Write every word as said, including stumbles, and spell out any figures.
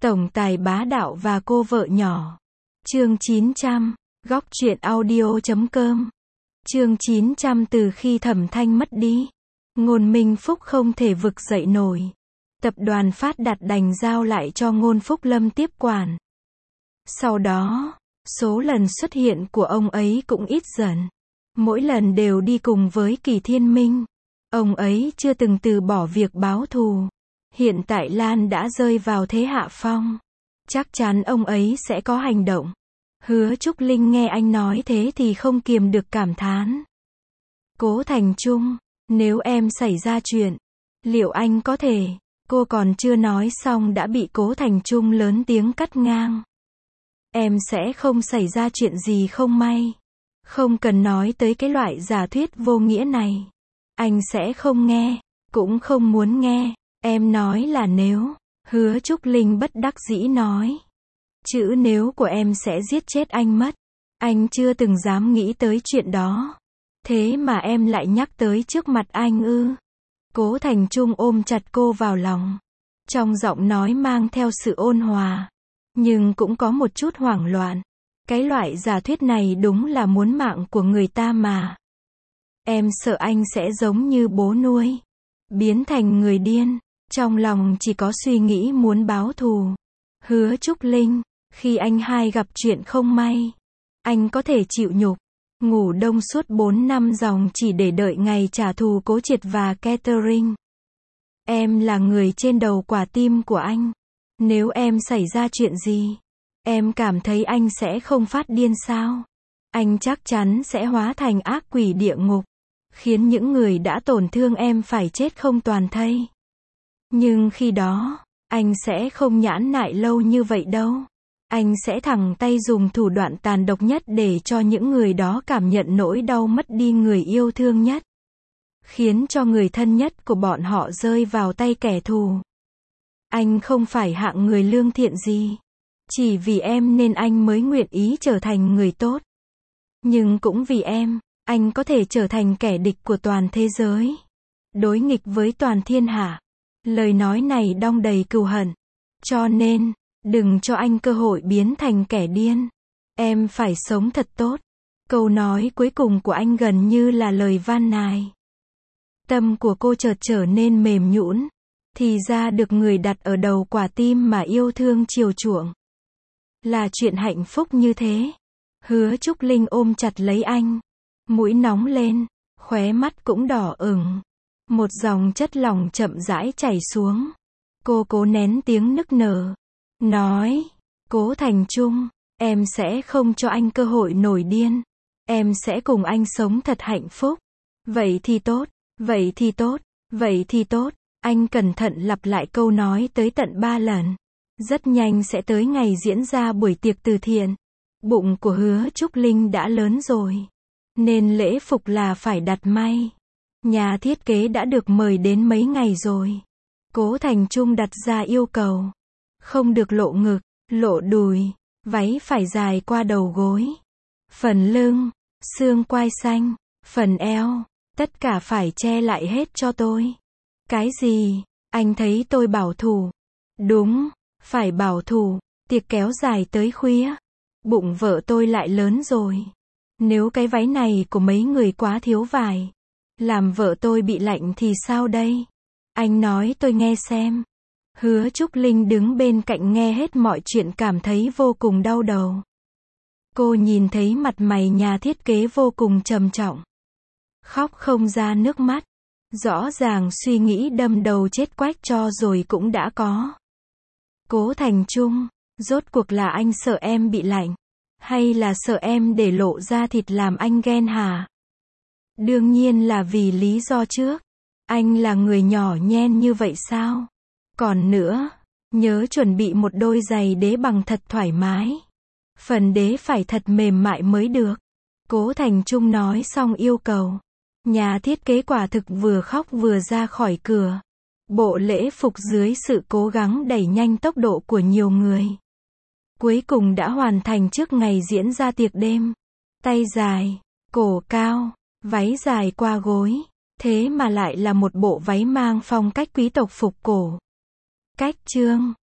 Tổng tài bá đạo và cô vợ nhỏ. Chương chín trăm. Góc truyện audio chấm com. Chương chín trăm. Từ khi Thẩm Thanh mất đi, Ngôn Minh Phúc không thể vực dậy nổi. Tập đoàn Phát Đạt đành giao lại cho Ngôn Phúc Lâm tiếp quản. Sau đó, số lần xuất hiện của ông ấy cũng ít dần. Mỗi lần đều đi cùng với Kỳ Thiên Minh. Ông ấy chưa từng từ bỏ việc báo thù. Hiện tại Lan đã rơi vào thế hạ phong. Chắc chắn ông ấy sẽ có hành động. Hứa Trúc Linh nghe anh nói thế thì không kiềm được cảm thán. Cố Thành Trung, nếu em xảy ra chuyện, liệu anh có thể... Cô còn chưa nói xong đã bị Cố Thành Trung lớn tiếng cắt ngang. Em sẽ không xảy ra chuyện gì không may. Không cần nói tới cái loại giả thuyết vô nghĩa này. Anh sẽ không nghe, cũng không muốn nghe. Em nói là nếu. Hứa Trúc Linh bất đắc dĩ nói. Chữ nếu của em sẽ giết chết anh mất. Anh chưa từng dám nghĩ tới chuyện đó. Thế mà em lại nhắc tới trước mặt anh ư? Cố Thành Trung ôm chặt cô vào lòng. Trong giọng nói mang theo sự ôn hòa. Nhưng cũng có một chút hoảng loạn. Cái loại giả thuyết này đúng là muốn mạng của người ta mà. Em sợ anh sẽ giống như bố nuôi. Biến thành người điên. Trong lòng chỉ có suy nghĩ muốn báo thù. Hứa Trúc Linh, khi anh hai gặp chuyện không may, anh có thể chịu nhục, ngủ đông suốt bốn năm dòng chỉ để đợi ngày trả thù Cố Triệt và Catherine. Em là người trên đầu quả tim của anh. Nếu em xảy ra chuyện gì, em cảm thấy anh sẽ không phát điên sao? Anh chắc chắn sẽ hóa thành ác quỷ địa ngục, khiến những người đã tổn thương em phải chết không toàn thây. Nhưng khi đó, anh sẽ không nhẫn nại lâu như vậy đâu. Anh sẽ thẳng tay dùng thủ đoạn tàn độc nhất để cho những người đó cảm nhận nỗi đau mất đi người yêu thương nhất. Khiến cho người thân nhất của bọn họ rơi vào tay kẻ thù. Anh không phải hạng người lương thiện gì. Chỉ vì em nên anh mới nguyện ý trở thành người tốt. Nhưng cũng vì em, anh có thể trở thành kẻ địch của toàn thế giới. Đối nghịch với toàn thiên hạ. Lời nói này đong đầy cừu hận. Cho nên, đừng cho anh cơ hội biến thành kẻ điên. Em phải sống thật tốt. Câu nói cuối cùng của anh gần như là lời van nài. Tâm của cô chợt trở nên mềm nhũn. Thì ra được người đặt ở đầu quả tim mà yêu thương chiều chuộng. Là chuyện hạnh phúc như thế. Hứa Trúc Linh ôm chặt lấy anh. Mũi nóng lên, khóe mắt cũng đỏ ửng. Một dòng chất lỏng chậm rãi chảy xuống. Cô cố nén tiếng nức nở. Nói, Cố Thành Trung, em sẽ không cho anh cơ hội nổi điên. Em sẽ cùng anh sống thật hạnh phúc. Vậy thì tốt, vậy thì tốt, vậy thì tốt. Anh cẩn thận lặp lại câu nói tới tận ba lần. Rất nhanh sẽ tới ngày diễn ra buổi tiệc từ thiện. Bụng của Hứa Trúc Linh đã lớn rồi. Nên lễ phục là phải đặt may. Nhà thiết kế đã được mời đến mấy ngày rồi. Cố Thành Trung đặt ra yêu cầu. Không được lộ ngực, lộ đùi, váy phải dài qua đầu gối. Phần lưng, xương quai xanh, phần eo, tất cả phải che lại hết cho tôi. Cái gì? Anh thấy tôi bảo thủ. Đúng, phải bảo thủ. Tiệc kéo dài tới khuya. Bụng vợ tôi lại lớn rồi. Nếu cái váy này của mấy người quá thiếu vải, làm vợ tôi bị lạnh thì sao đây? Anh nói tôi nghe xem. Hứa Trúc Linh đứng bên cạnh nghe hết mọi chuyện cảm thấy vô cùng đau đầu. Cô nhìn thấy mặt mày nhà thiết kế vô cùng trầm trọng. Khóc không ra nước mắt. Rõ ràng suy nghĩ đâm đầu chết quách cho rồi cũng đã có. Cố Thành Trung, rốt cuộc là anh sợ em bị lạnh, hay là sợ em để lộ ra thịt làm anh ghen hả? Đương nhiên là vì lý do trước. Anh là người nhỏ nhen như vậy sao? Còn nữa, nhớ chuẩn bị một đôi giày đế bằng thật thoải mái. Phần đế phải thật mềm mại mới được. Cố Thành Trung nói xong yêu cầu. Nhà thiết kế quả thực vừa khóc vừa ra khỏi cửa. Bộ lễ phục dưới sự cố gắng đẩy nhanh tốc độ của nhiều người. Cuối cùng đã hoàn thành trước ngày diễn ra tiệc đêm. Tay dài, cổ cao, váy dài qua gối. Thế mà lại là một bộ váy mang phong cách quý tộc phục cổ. Cách chương